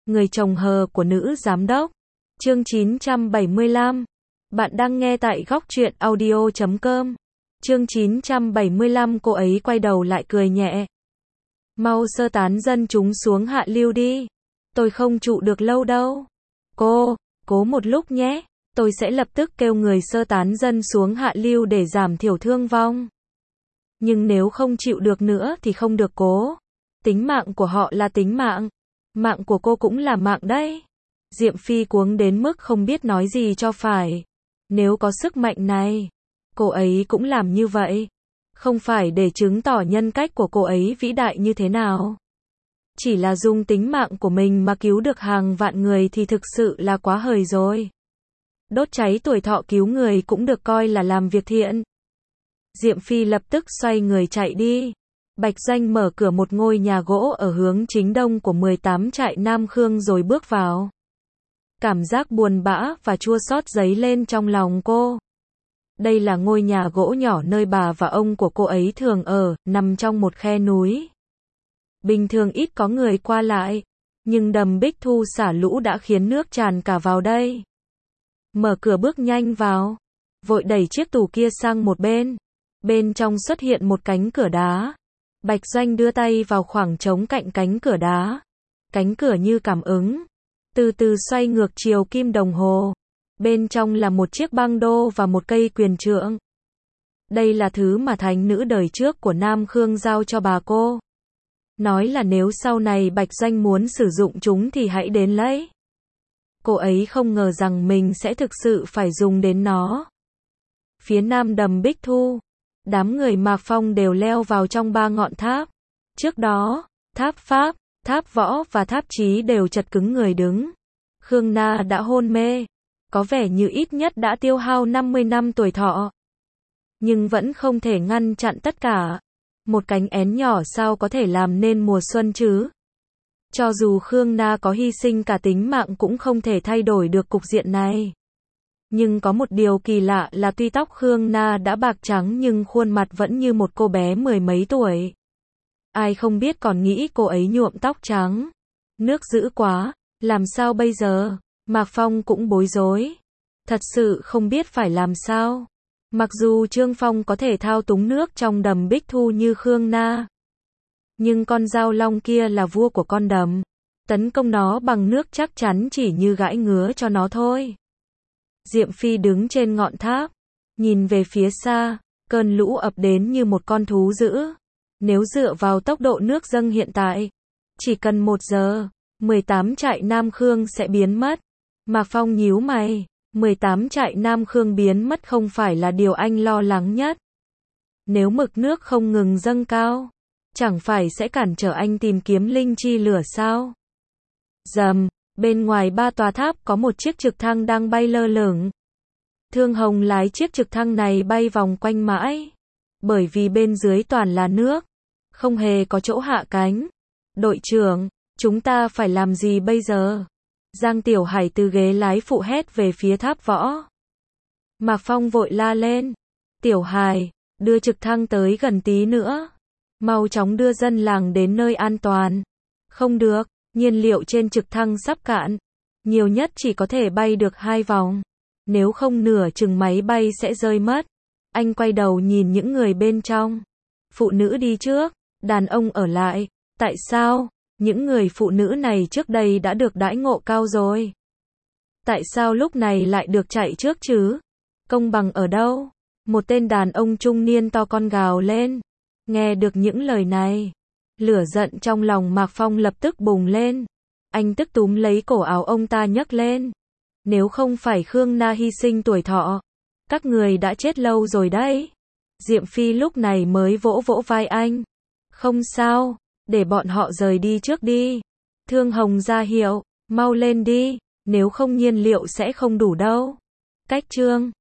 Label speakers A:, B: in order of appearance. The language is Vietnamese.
A: Người chồng hờ của nữ giám đốc. Chương 975. Bạn đang nghe tại góc truyện audio.com. Chương 975. Cô ấy quay đầu lại cười nhẹ. Mau sơ tán dân chúng xuống hạ lưu đi. Tôi không trụ được lâu đâu. Cô, cố một lúc nhé. Tôi sẽ lập tức kêu người sơ tán dân xuống hạ lưu để giảm thiểu thương vong. Nhưng nếu không chịu được nữa thì không được cố. Tính mạng của họ là tính mạng. Mạng của cô cũng là mạng đấy. Diệm Phi cuống đến mức không biết nói gì cho phải. Nếu có sức mạnh này, cô ấy cũng làm như vậy. Không phải để chứng tỏ nhân cách của cô ấy vĩ đại như thế nào. Chỉ là dùng tính mạng của mình mà cứu được hàng vạn người thì thực sự là quá hời rồi. Đốt cháy tuổi thọ cứu người cũng được coi là làm việc thiện. Diệm Phi lập tức xoay người chạy đi. Bạch Doanh mở cửa một ngôi nhà gỗ ở hướng chính đông của 18 trại Nam Khương rồi bước vào. Cảm giác buồn bã và chua xót dấy lên trong lòng cô. Đây là ngôi nhà gỗ nhỏ nơi bà và ông của cô ấy thường ở, nằm trong một khe núi. Bình thường ít có người qua lại, nhưng đầm Bích Thu xả lũ đã khiến nước tràn cả vào đây. Mở cửa bước nhanh vào, vội đẩy chiếc tủ kia sang một bên. Bên trong xuất hiện một cánh cửa đá. Bạch Doanh đưa tay vào khoảng trống cạnh cánh cửa đá. Cánh cửa như cảm ứng, từ từ xoay ngược chiều kim đồng hồ. Bên trong là một chiếc băng đô và một cây quyền trượng. Đây là thứ mà thánh nữ đời trước của Nam Khương giao cho bà cô. Nói là nếu sau này Bạch Doanh muốn sử dụng chúng thì hãy đến lấy. Cô ấy không ngờ rằng mình sẽ thực sự phải dùng đến nó. Phía nam đầm Bích Thu, đám người Mạc Phong đều leo vào trong ba ngọn tháp. Trước đó, tháp Pháp, tháp Võ và tháp Chí đều chật cứng người đứng. Khương Na đã hôn mê, có vẻ như ít nhất đã tiêu hao 50 năm tuổi thọ. Nhưng vẫn không thể ngăn chặn tất cả. Một cánh én nhỏ sao có thể làm nên mùa xuân chứ? Cho dù Khương Na có hy sinh cả tính mạng cũng không thể thay đổi được cục diện này. Nhưng có một điều kỳ lạ là tuy tóc Khương Na đã bạc trắng nhưng khuôn mặt vẫn như một cô bé mười mấy tuổi. Ai không biết còn nghĩ cô ấy nhuộm tóc trắng. Nước dữ quá, làm sao bây giờ? Mạc Phong cũng bối rối. Thật sự không biết phải làm sao. Mặc dù Trương Phong có thể thao túng nước trong đầm Bích Thu như Khương Na. Nhưng con dao long kia là vua của con đầm. Tấn công nó bằng nước chắc chắn chỉ như gãi ngứa cho nó thôi. Diệm Phi đứng trên ngọn tháp, nhìn về phía xa, cơn lũ ập đến như một con thú dữ. Nếu dựa vào tốc độ nước dâng hiện tại, chỉ cần 1 giờ, 18 trại Nam Khương sẽ biến mất. Mạc Phong nhíu mày, 18 trại Nam Khương biến mất không phải là điều anh lo lắng nhất. Nếu mực nước không ngừng dâng cao, chẳng phải sẽ cản trở anh tìm kiếm linh chi lửa sao? Rầm, bên ngoài 3 tòa tháp có một chiếc trực thăng đang bay lơ lửng. Thương Hồng lái chiếc trực thăng này bay vòng quanh mãi. Bởi vì bên dưới toàn là nước, không hề có chỗ hạ cánh. Đội trưởng, chúng ta phải làm gì bây giờ? Giang Tiểu Hải từ ghế lái phụ hét về phía tháp Võ. Mạc Phong vội la lên. Tiểu Hải, đưa trực thăng tới gần tí nữa. Mau chóng đưa dân làng đến nơi an toàn. Không được, nhiên liệu trên trực thăng sắp cạn. Nhiều nhất chỉ có thể bay được 2 vòng. Nếu không nửa chừng máy bay sẽ rơi mất. Anh quay đầu nhìn những người bên trong. Phụ nữ đi trước, đàn ông ở lại. Tại sao? Những người phụ nữ này trước đây đã được đãi ngộ cao rồi. Tại sao lúc này lại được chạy trước chứ? Công bằng ở đâu? Một tên đàn ông trung niên to con gào lên. Nghe được những lời này, lửa giận trong lòng Mạc Phong lập tức bùng lên. Anh tức túm lấy cổ áo ông ta nhấc lên. Nếu không phải Khương Na hy sinh tuổi thọ, các người đã chết lâu rồi đấy. Diệm Phi lúc này mới vỗ vỗ vai anh. Không sao, để bọn họ rời đi trước đi. Thương Hồng ra hiệu, mau lên đi, nếu không nhiên liệu sẽ không đủ đâu. Cách chương